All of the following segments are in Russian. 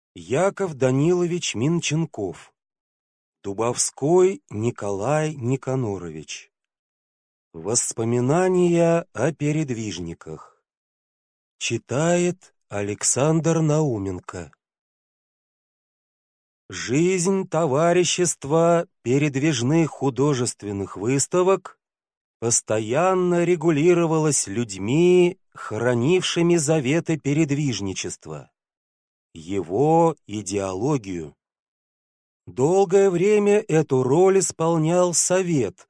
Яков Данилович Минченков. Дубовской Николай Никанорович. Воспоминания о передвижниках. Читает Александр Науменко. Жизнь товарищества передвижных художественных выставок постоянно регулировалась людьми, хранившими заветы передвижничества, его идеологию. Долгое время эту роль исполнял Совет,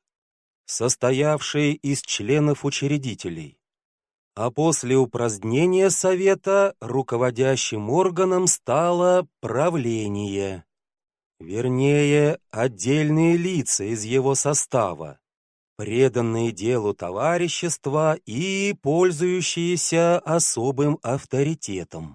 состоявший из членов-учредителей, а после упразднения Совета руководящим органом стало правление, вернее, отдельные лица из его состава, преданные делу товарищества и пользующиеся особым авторитетом.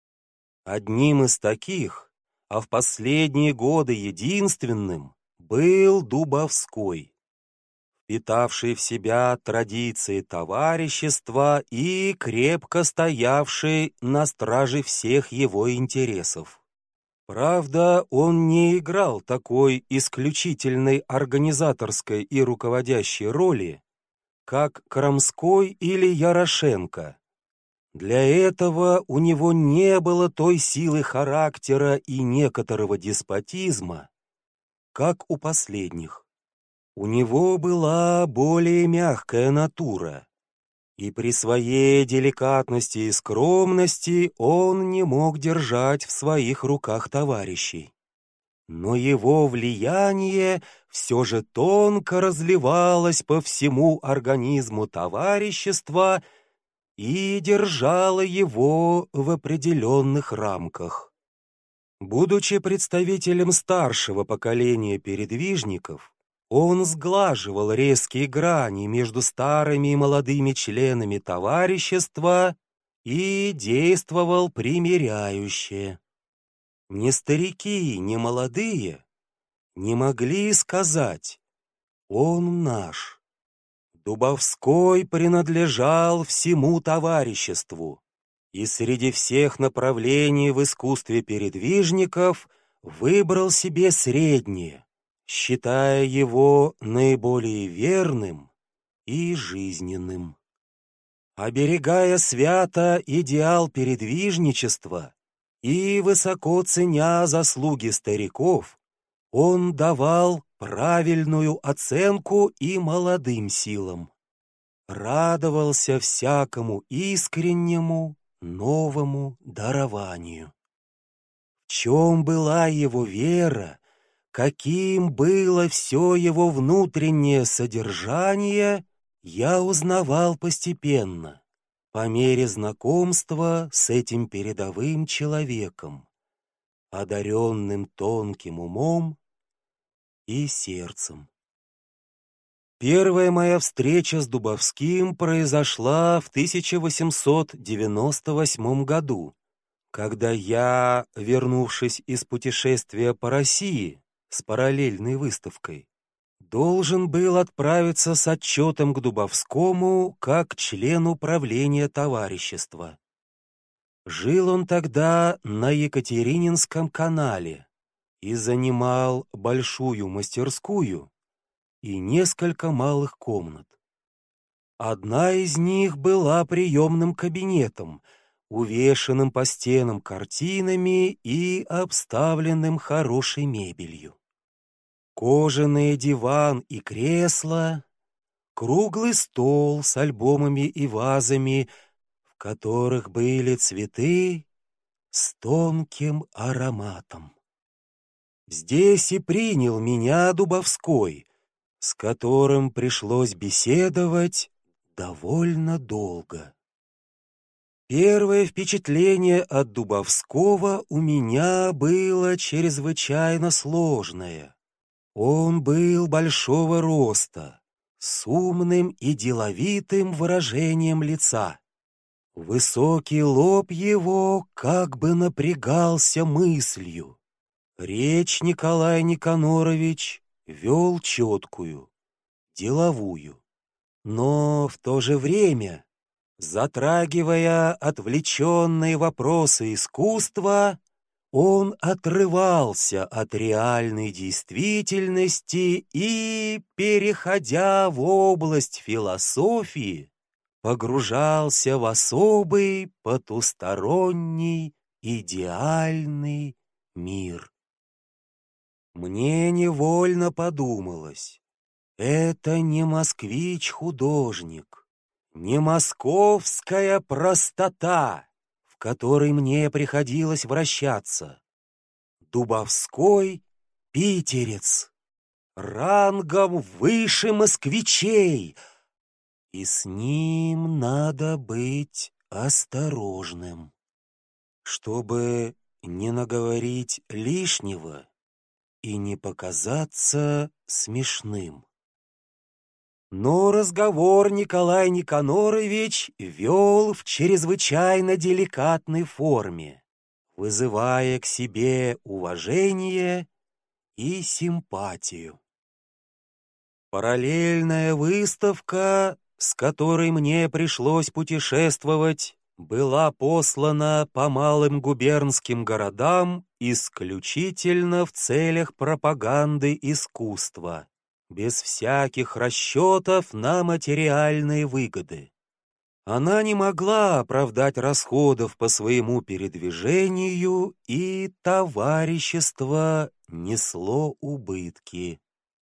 Одним из таких, а в последние годы единственным, был Дубовской, впитавший в себя традиции товарищества и крепко стоявший на страже всех его интересов. Правда, он не играл такой исключительной организаторской и руководящей роли, как Крамской или Ярошенко. Для этого у него не было той силы характера и некоторого деспотизма, как у последних. У него была более мягкая натура, и при своей деликатности и скромности он не мог держать в своих руках товарищей. Но его влияние все же тонко разливалось по всему организму товарищества и держала его в определенных рамках. Будучи представителем старшего поколения передвижников, он сглаживал резкие грани между старыми и молодыми членами товарищества и действовал примиряюще. Ни старики, ни молодые не могли сказать «он наш». Дубовской принадлежал всему товариществу, и среди всех направлений в искусстве передвижников выбрал себе среднее, считая его наиболее верным и жизненным. Оберегая свято идеал передвижничества и высоко ценя заслуги стариков, он давал правильную оценку и молодым силам, радовался всякому искреннему новому дарованию. В чем была его вера, каким было все его внутреннее содержание, я узнавал постепенно, по мере знакомства с этим передовым человеком, одаренным тонким умом и сердцем. Первая моя встреча с Дубовским произошла в 1898 году, когда я, вернувшись из путешествия по России с параллельной выставкой, должен был отправиться с отчетом к Дубовскому как члену правления товарищества. Жил он тогда на Екатерининском канале и занимал большую мастерскую и несколько малых комнат. Одна из них была приемным кабинетом, увешанным по стенам картинами и обставленным хорошей мебелью. Кожаный диван и кресло, круглый стол с альбомами и вазами, в которых были цветы с тонким ароматом. Здесь и принял меня Дубовской, с которым пришлось беседовать довольно долго. Первое впечатление от Дубовского у меня было чрезвычайно сложное. Он был большого роста, с умным и деловитым выражением лица. Высокий лоб его как бы напрягался мыслью. Речь Николай Никанорович вел четкую, деловую, но в то же время, затрагивая отвлеченные вопросы искусства, он отрывался от реальной действительности и, переходя в область философии, погружался в особый потусторонний идеальный мир. Мне невольно подумалось, это не москвич-художник, не московская простота, в которой мне приходилось вращаться. Дубовской питерец, рангом выше москвичей, и с ним надо быть осторожным, чтобы не наговорить лишнего и не показаться смешным. Но разговор Николай Никанорович вел в чрезвычайно деликатной форме, вызывая к себе уважение и симпатию. Параллельная выставка, с которой мне пришлось путешествовать, была послана по малым губернским городам исключительно в целях пропаганды искусства, без всяких расчетов на материальные выгоды. Она не могла оправдать расходов по своему передвижению, и товарищество несло убытки.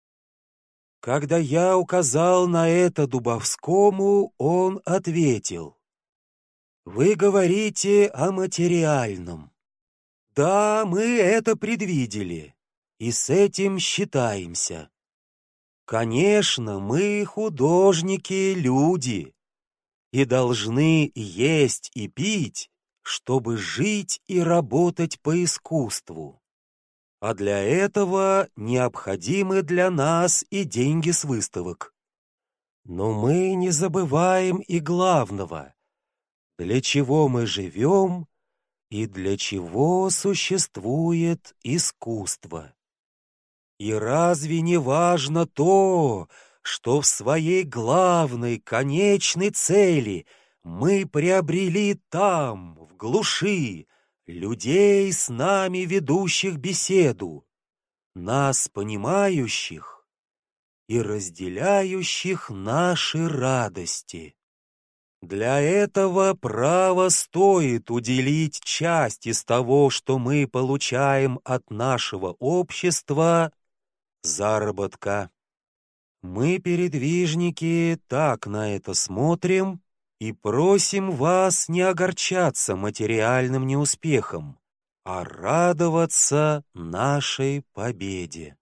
Когда я указал на это Дубовскому, он ответил: «Вы говорите о материальном. Да, мы это предвидели, и с этим считаемся. Конечно, мы художники, люди, и должны есть и пить, чтобы жить и работать по искусству. А для этого необходимы для нас и деньги с выставок. Но мы не забываем и главного, для чего мы живем и для чего существует искусство. И разве не важно то, что в своей главной, конечной цели мы приобрели там, в глуши, людей, с нами ведущих беседу, нас понимающих и разделяющих наши радости? Для этого право стоит уделить часть из того, что мы получаем от нашего общества, заработка. Мы, передвижники, так на это смотрим и просим вас не огорчаться материальным неуспехом, а радоваться нашей победе.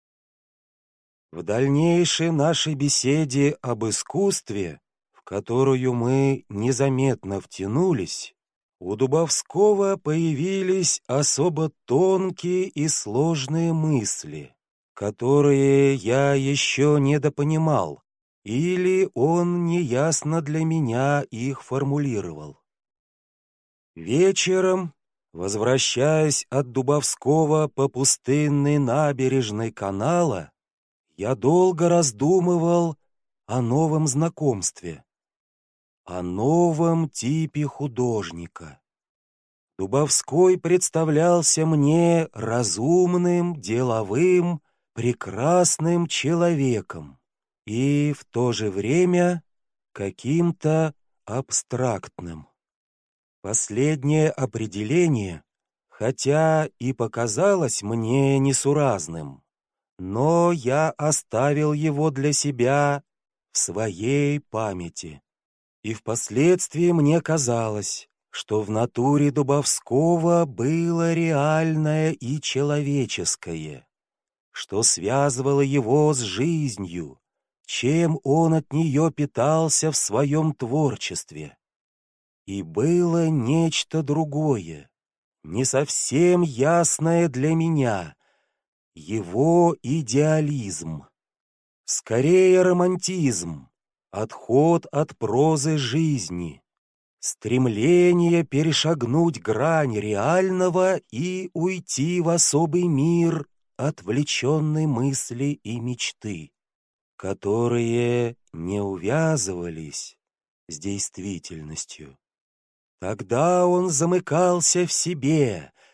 В дальнейшей нашей беседе об искусстве, в которую мы незаметно втянулись, у Дубовского появились особо тонкие и сложные мысли, которые я еще недопонимал, или он неясно для меня их формулировал. Вечером, возвращаясь от Дубовского по пустынной набережной канала, я долго раздумывал о новом знакомстве, о новом типе художника. Дубовской представлялся мне разумным, деловым, прекрасным человеком и в то же время каким-то абстрактным. Последнее определение, хотя и показалось мне несуразным, но я оставил его для себя в своей памяти. И впоследствии мне казалось, что в натуре Дубовского было реальное и человеческое, что связывало его с жизнью, чем он от нее питался в своем творчестве. И было нечто другое, не совсем ясное для меня, его идеализм, скорее романтизм, отход от прозы жизни, стремление перешагнуть грань реального и уйти в особый мир отвлеченной мысли и мечты, которые не увязывались с действительностью. Тогда он замыкался в себе,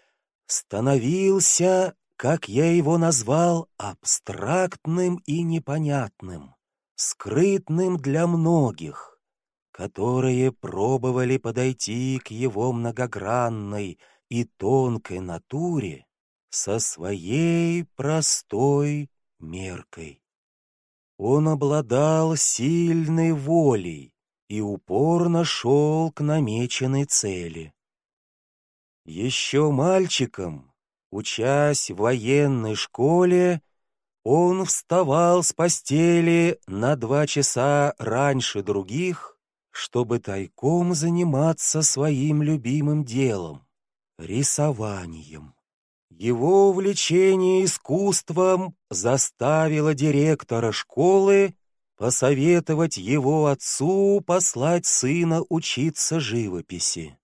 становился, как я его назвал, абстрактным и непонятным, скрытным для многих, которые пробовали подойти к его многогранной и тонкой натуре со своей простой меркой. Он обладал сильной волей и упорно шел к намеченной цели. Еще мальчиком, учась в военной школе, он вставал с постели на 2 часа раньше других, чтобы тайком заниматься своим любимым делом — рисованием. Его увлечение искусством заставило директора школы посоветовать его отцу послать сына учиться живописи.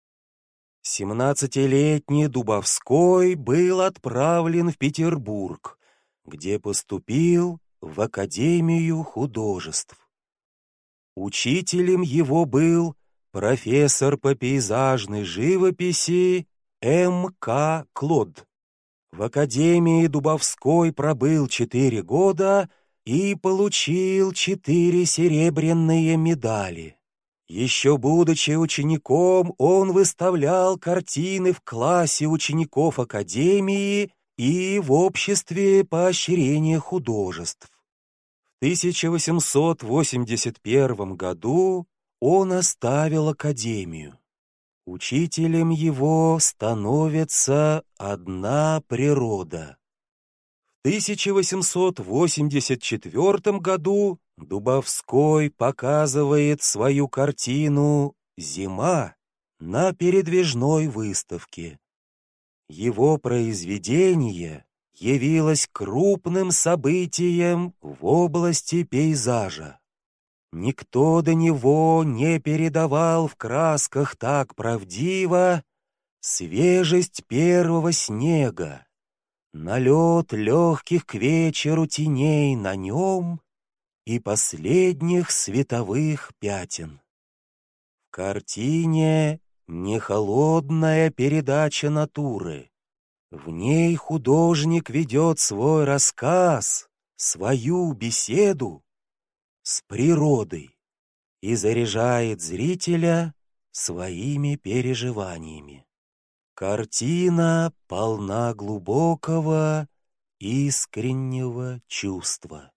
17-летний Дубовской был отправлен в Петербург, где поступил в Академию художеств. Учителем его был профессор по пейзажной живописи М.К. Клод. В Академии Дубовской пробыл 4 года и получил 4 серебряные медали. Еще будучи учеником, он выставлял картины в классе учеников Академии и в обществе поощрения художеств. В 1881 году он оставил Академию. Учителем его становится одна природа. В 1884 году Дубовской показывает свою картину «Зима» на передвижной выставке. Его произведение явилось крупным событием в области пейзажа. Никто до него не передавал в красках так правдиво свежесть первого снега, налет легких к вечеру теней на нем и последних световых пятен. В картине не холодная передача натуры. В ней художник ведет свой рассказ, свою беседу с природой и заряжает зрителя своими переживаниями. Картина полна глубокого, искреннего чувства.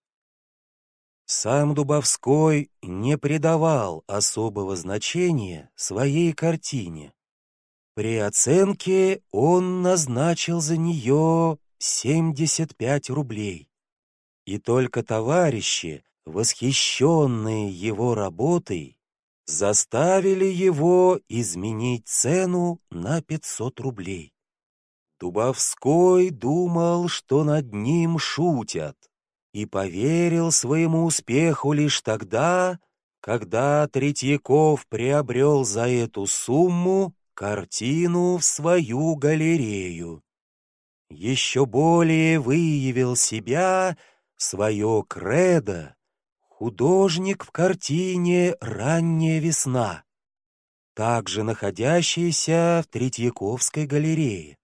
Сам Дубовской не придавал особого значения своей картине. При оценке он назначил за нее 75 рублей. И только товарищи, восхищенные его работой, заставили его изменить цену на 500 рублей. Дубовской думал, что над ним шутят, и поверил своему успеху лишь тогда, когда Третьяков приобрел за эту сумму картину в свою галерею. Еще более выявил себя, свое кредо, художник в картине «Ранняя весна», также находящейся в Третьяковской галерее.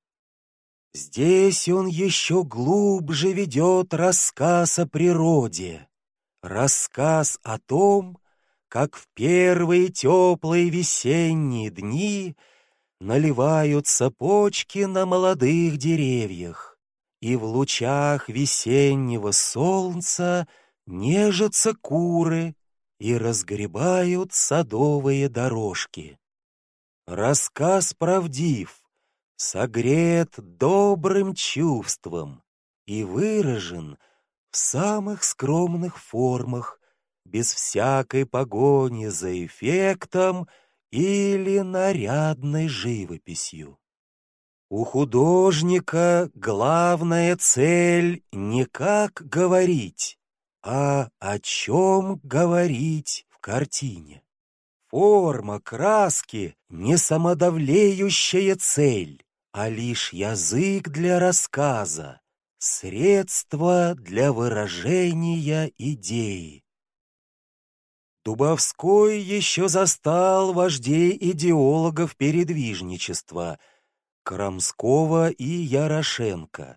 Здесь он еще глубже ведет рассказ о природе, рассказ о том, как в первые теплые весенние дни наливаются почки на молодых деревьях, и в лучах весеннего солнца нежатся куры и разгребают садовые дорожки. Рассказ правдив, согрет добрым чувством и выражен в самых скромных формах, без всякой погони за эффектом или нарядной живописью. У художника главная цель не как говорить, а о чем говорить в картине. Форма, краски — не самодовлеющая цель, а лишь язык для рассказа, средство для выражения идеи. Дубовской еще застал вождей идеологов передвижничества, Крамского и Ярошенко.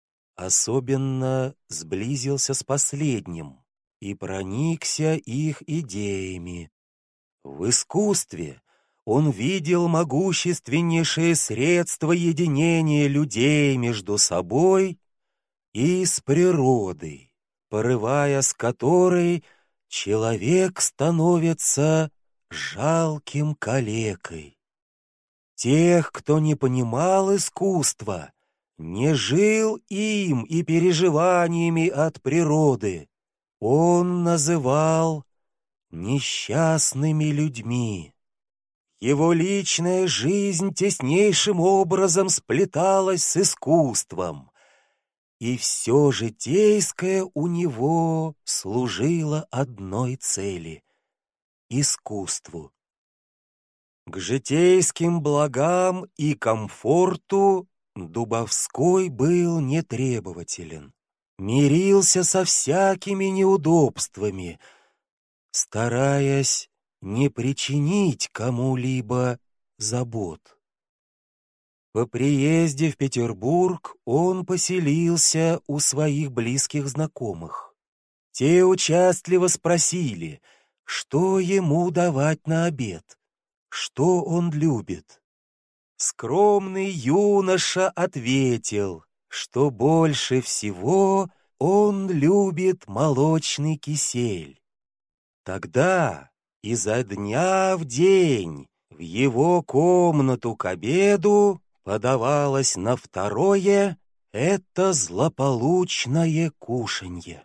Особенно сблизился с последним и проникся их идеями. В искусстве он видел могущественнейшее средство единения людей между собой и с природой, порывая с которой человек становится жалким калекой. Тех, кто не понимал искусства, не жил им и переживаниями от природы, он называл несчастными людьми. Его личная жизнь теснейшим образом сплеталась с искусством, и все житейское у него служило одной цели — искусству. К житейским благам и комфорту Дубовской был нетребователен, мирился со всякими неудобствами, стараясь не причинить кому-либо забот. По приезде в Петербург он поселился у своих близких знакомых. Те участливо спросили, что ему давать на обед, что он любит. Скромный юноша ответил, что больше всего он любит молочный кисель. Тогда изо дня в день в его комнату к обеду подавалось на второе это злополучное кушанье.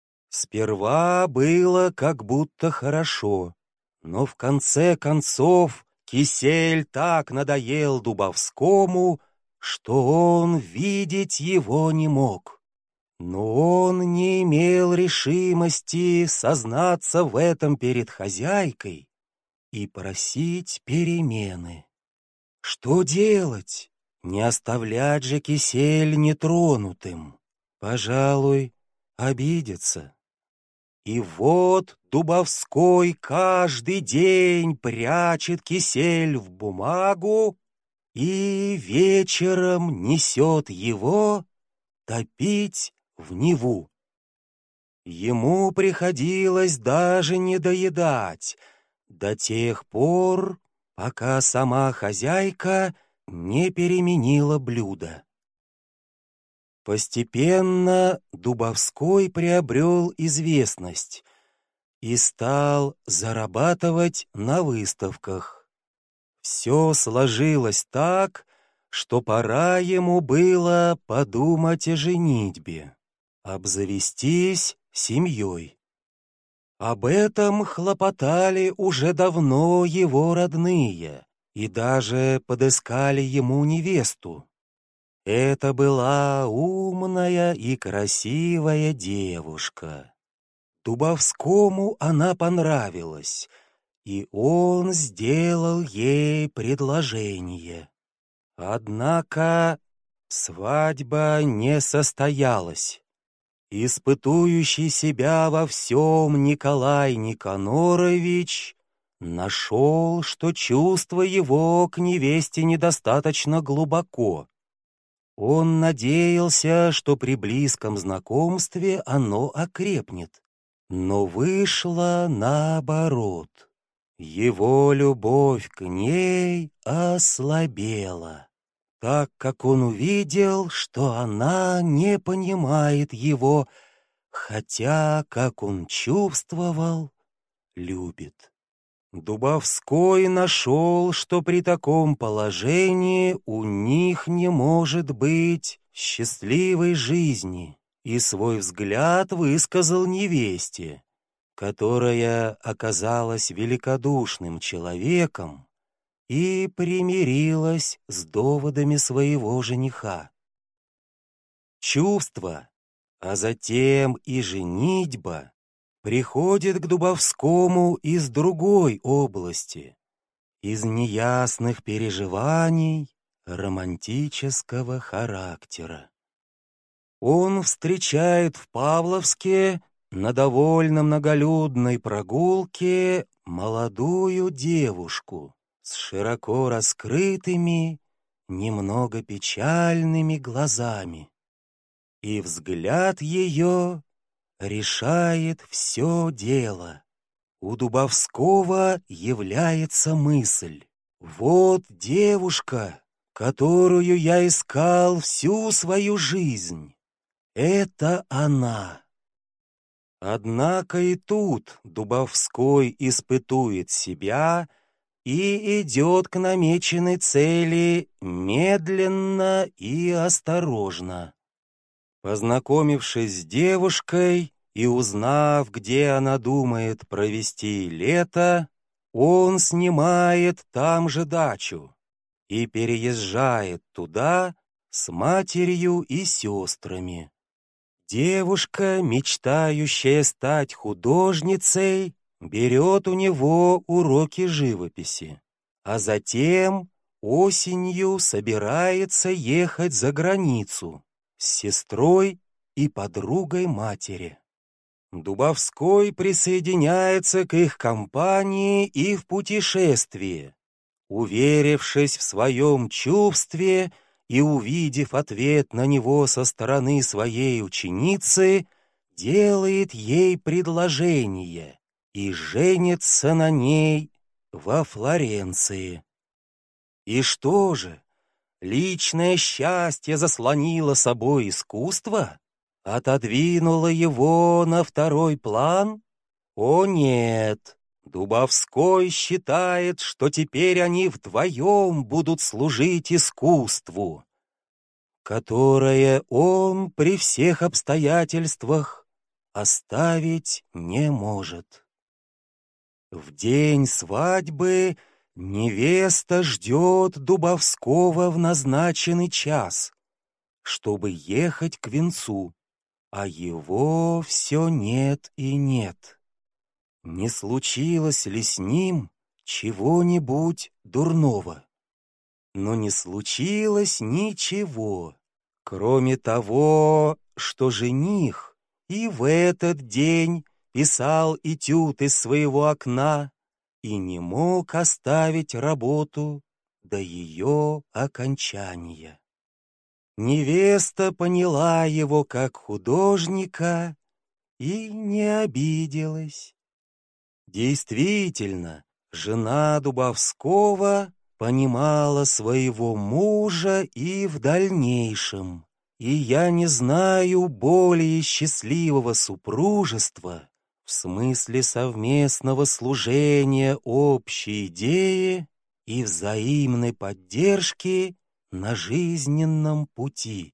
Сперва было как будто хорошо, но в конце концов кисель так надоел Дубовскому, что он видеть его не мог. Но он не имел решимости сознаться в этом перед хозяйкой и просить перемены. Что делать? Не оставлять же кисель нетронутым. Пожалуй, обидится. И вот Дубовской каждый день прячет кисель в бумагу и вечером несет его топить в Неву. Ему приходилось даже не доедать до тех пор, пока сама хозяйка не переменила блюдо. Постепенно Дубовской приобрел известность и стал зарабатывать на выставках. Все сложилось так, что пора ему было подумать о женитьбе, обзавестись семьей. Об этом хлопотали уже давно его родные и даже подыскали ему невесту. Это была умная и красивая девушка. Дубовскому она понравилась, и он сделал ей предложение. Однако свадьба не состоялась. Испытующий себя во всем Николай Никанорович нашел, что чувство его к невесте недостаточно глубоко. Он надеялся, что при близком знакомстве оно окрепнет, но вышло наоборот. Его любовь к ней ослабела, так как он увидел, что она не понимает его, хотя, как он чувствовал, любит. Дубовской нашел, что при таком положении у них не может быть счастливой жизни, и свой взгляд высказал невесте, которая оказалась великодушным человеком и примирилась с доводами своего жениха. Чувство, а затем и женитьба приходит к Дубовскому из другой области, из неясных переживаний романтического характера. Он встречает в Павловске на довольно многолюдной прогулке молодую девушку с широко раскрытыми, немного печальными глазами. И взгляд ее решает все дело. У Дубовского является мысль: вот девушка, которую я искал всю свою жизнь. Это она. Однако и тут Дубовской испытует себя и идет к намеченной цели медленно и осторожно. Познакомившись с девушкой и узнав, где она думает провести лето, он снимает там же дачу и переезжает туда с матерью и сестрами. Девушка, мечтающая стать художницей, берет у него уроки живописи, а затем осенью собирается ехать за границу с сестрой и подругой матери. Дубовской присоединяется к их компании и в путешествии. Уверившись в своем чувстве и увидев ответ на него со стороны своей ученицы, делает ей предложение и женится на ней во Флоренции. И что же, личное счастье заслонило собой искусство? Отодвинуло его на второй план? О нет! Дубовской считает, что теперь они вдвоем будут служить искусству, которое он при всех обстоятельствах оставить не может. В день свадьбы невеста ждет Дубовского в назначенный час, чтобы ехать к венцу, а его все нет и нет. Не случилось ли с ним чего-нибудь дурного? Но не случилось ничего, кроме того, что жених и в этот день писал этюд из своего окна и не мог оставить работу до ее окончания. Невеста поняла его как художника и не обиделась. Действительно, жена Дубовского понимала своего мужа и в дальнейшем, и я не знаю более счастливого супружества в смысле совместного служения общей идее и взаимной поддержки на жизненном пути.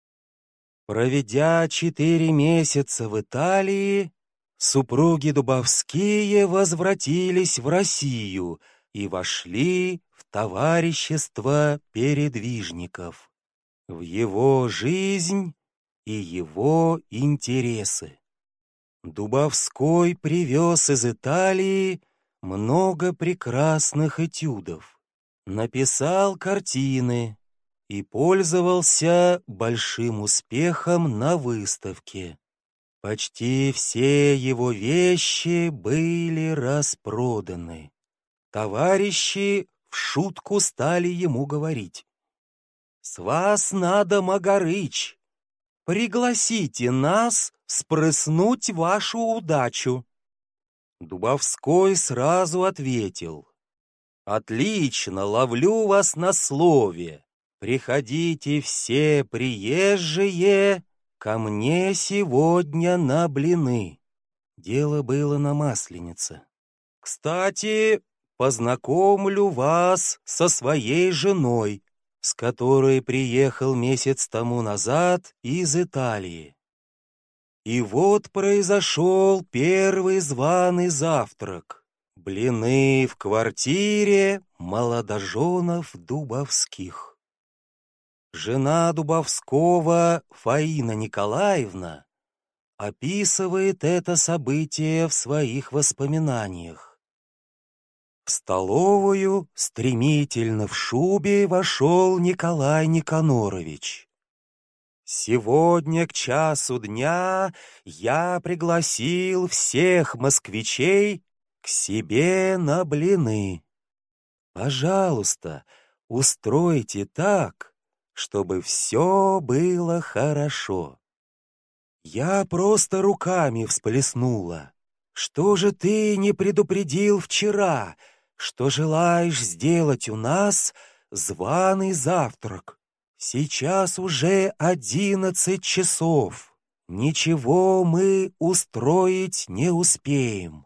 Проведя 4 месяца в Италии, супруги Дубовские возвратились в Россию и вошли в товарищество передвижников, в его жизнь и его интересы. Дубовской привез из Италии много прекрасных этюдов, написал картины и пользовался большим успехом на выставке. Почти все его вещи были распроданы. Товарищи в шутку стали ему говорить: «С вас надо, Магарыч, пригласите нас спрыснуть вашу удачу». Дубовской сразу ответил: «Отлично, ловлю вас на слове. Приходите все приезжие ко мне сегодня на блины». Дело было на Масленице. «Кстати, познакомлю вас со своей женой, с которой приехал месяц тому назад из Италии». И вот произошел первый званый завтрак. Блины в квартире молодоженов Дубовских. Жена Дубовского, Фаина Николаевна, описывает это событие в своих воспоминаниях. В столовую стремительно в шубе вошел Николай Никанорович. «Сегодня к часу дня я пригласил всех москвичей к себе на блины. Пожалуйста, устройте так, чтобы все было хорошо». Я просто руками всплеснула. «Что же ты не предупредил вчера, что желаешь сделать у нас званый завтрак? Сейчас уже 11 часов. Ничего мы устроить не успеем».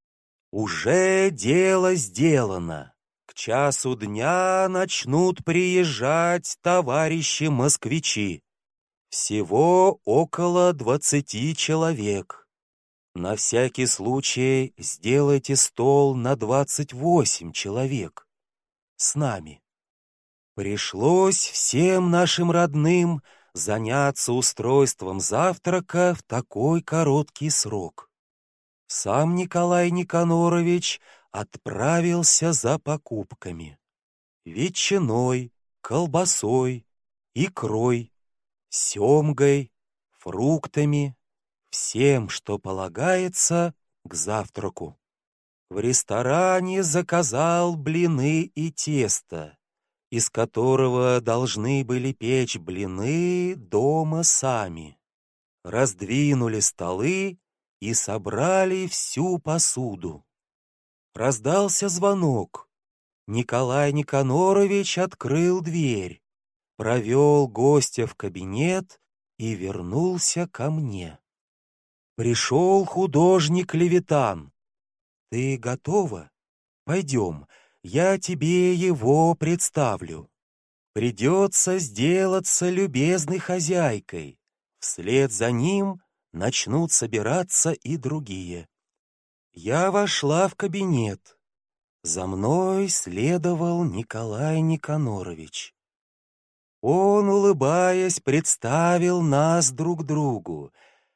Уже дело сделано. К часу дня начнут приезжать товарищи-москвичи. Всего около 20 человек. На всякий случай сделайте стол на 28 человек. С нами. Пришлось всем нашим родным заняться устройством завтрака в такой короткий срок. Сам Николай Никанорович отправился за покупками. Ветчиной, колбасой, икрой, семгой, фруктами, всем, что полагается к завтраку. В ресторане заказал блины и тесто, из которого должны были печь блины дома сами. Раздвинули столы и собрали всю посуду. Раздался звонок. Николай Никанорович открыл дверь, провел гостя в кабинет и вернулся ко мне. Пришел художник Левитан. «Ты готова? Пойдем, я тебе его представлю. Придется сделаться любезной хозяйкой. Вслед за ним начнут собираться и другие». Я вошла в кабинет. За мной следовал Николай Никанорович. Он, улыбаясь, представил нас друг другу.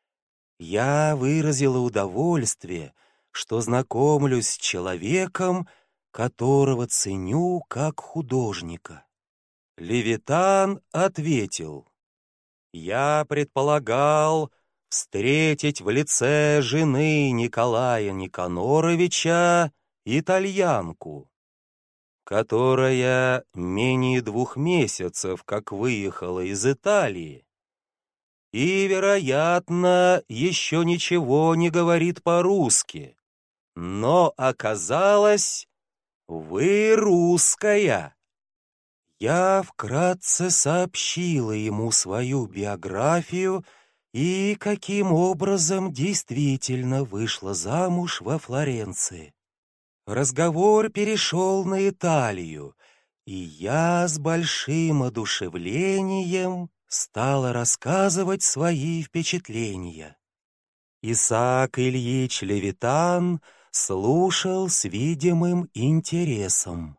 Я выразила удовольствие, что знакомлюсь с человеком, которого ценю как художника. Левитан ответил: «Я предполагал встретить в лице жены Николая Никаноровича итальянку, которая менее 2 месяцев как выехала из Италии и, вероятно, еще ничего не говорит по-русски, но оказалось, вы русская». Я вкратце сообщила ему свою биографию и каким образом действительно вышла замуж во Флоренции. Разговор перешел на Италию, и я с большим одушевлением стала рассказывать свои впечатления. Исаак Ильич Левитан слушал с видимым интересом.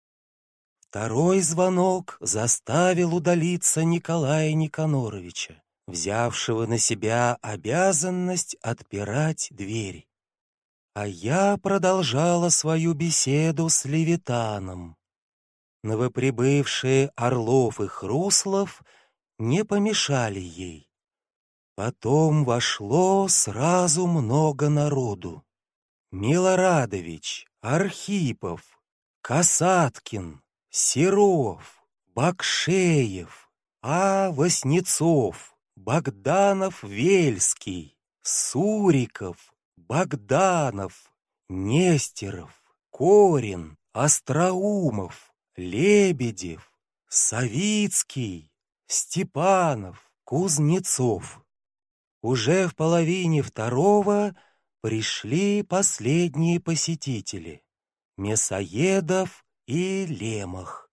Второй звонок заставил удалиться Николая Никаноровича, взявшего на себя обязанность отпирать дверь. А я продолжала свою беседу с Левитаном. Новоприбывшие Орлов и Хруслов не помешали ей. Потом вошло сразу много народу. Милорадович, Архипов, Касаткин, Серов, Бакшеев, Васнецов, Богданов-Вельский, Суриков, Богданов, Нестеров, Корин, Остроумов, Лебедев, Савицкий, Степанов, Кузнецов. Уже в половине второго пришли последние посетители — Мясоедов и Лемах.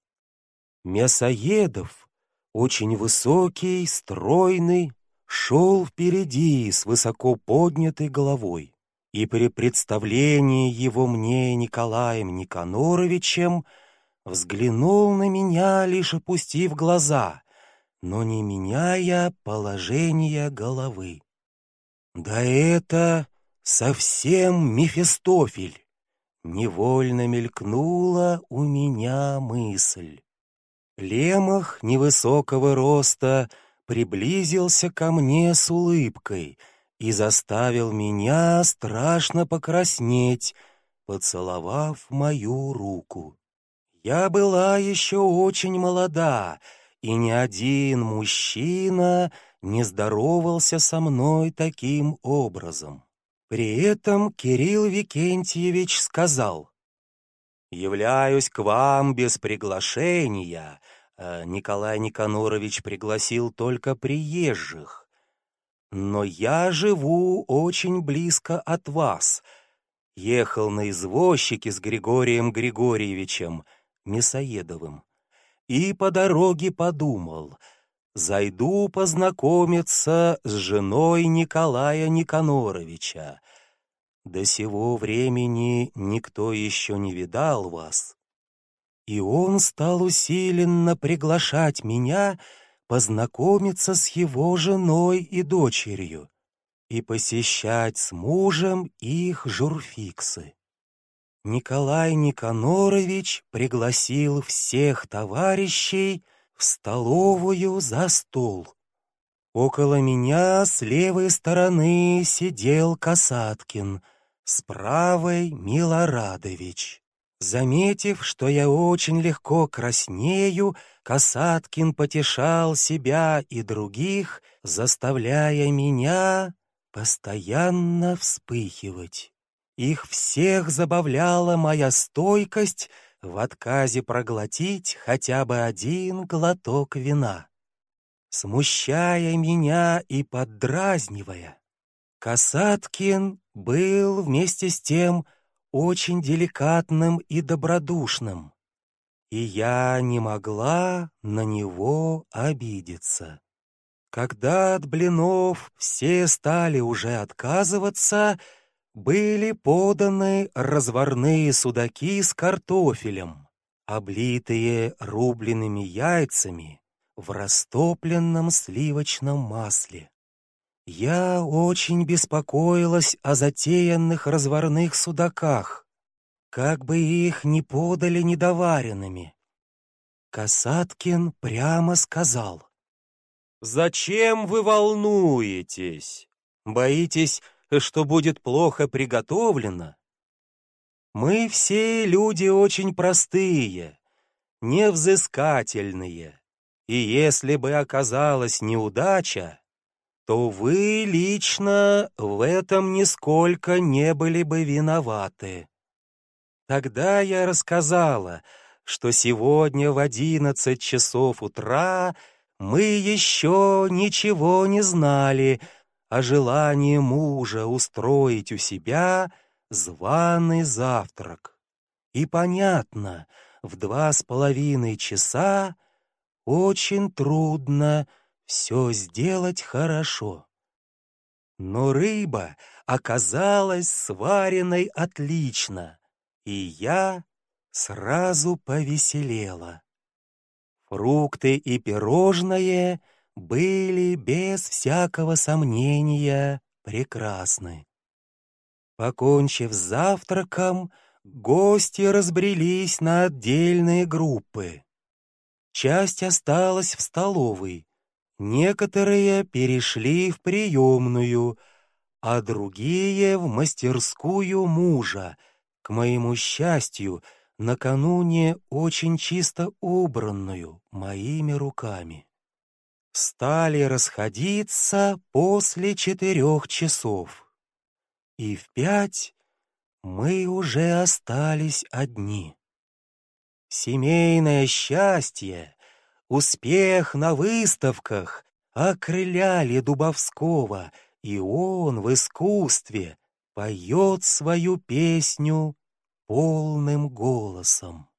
Мясоедов, очень высокий, стройный, шел впереди с высоко поднятой головой, и при представлении его мне Николаем Никаноровичем взглянул на меня, лишь опустив глаза, но не меняя положения головы. Да это совсем Мефистофель! Невольно мелькнула у меня мысль. Лемах невысокого роста приблизился ко мне с улыбкой и заставил меня страшно покраснеть, поцеловав мою руку. Я была еще очень молода, и ни один мужчина не здоровался со мной таким образом. При этом Кирилл Викентьевич сказал: «Являюсь к вам без приглашения. Николай Никанорович пригласил только приезжих. Но я живу очень близко от вас. Ехал на извозчике с Григорием Григорьевичем Мясоедовым. И по дороге подумал: зайду познакомиться с женой Николая Никаноровича. До сего времени никто еще не видал вас». И он стал усиленно приглашать меня познакомиться с его женой и дочерью и посещать с мужем их журфиксы. Николай Никанорович пригласил всех товарищей в столовую за стол. Около меня с левой стороны сидел Касаткин, с правой — Милорадович. Заметив, что я очень легко краснею, Касаткин потешал себя и других, заставляя меня постоянно вспыхивать. Их всех забавляла моя стойкость в отказе проглотить хотя бы один глоток вина. Смущая меня и поддразнивая, Касаткин был вместе с тем очень деликатным и добродушным, и я не могла на него обидеться. Когда от блинов все стали уже отказываться, были поданы разварные судаки с картофелем, облитые рубленными яйцами в растопленном сливочном масле. Я очень беспокоилась о затеянных разварных судаках, как бы их не подали недоваренными. Касаткин прямо сказал: «Зачем вы волнуетесь? Боитесь, что будет плохо приготовлено? Мы все люди очень простые, невзыскательные, и если бы оказалась неудача, то вы лично в этом нисколько не были бы виноваты». Тогда я рассказала, что сегодня в 11 часов утра мы еще ничего не знали о желании мужа устроить у себя званый завтрак. И понятно, в 2,5 часа очень трудно все сделать хорошо. Но рыба оказалась сваренной отлично, и я сразу повеселела. Фрукты и пирожные были без всякого сомнения прекрасны. Покончив с завтраком, гости разбрелись на отдельные группы. Часть осталась в столовой, некоторые перешли в приемную, а другие — в мастерскую мужа, к моему счастью, накануне очень чисто убранную моими руками. Стали расходиться после 4 часов, и в 5 мы уже остались одни. Семейное счастье, успех на выставках окрыляли Дубовского, и он в искусстве поет свою песню полным голосом.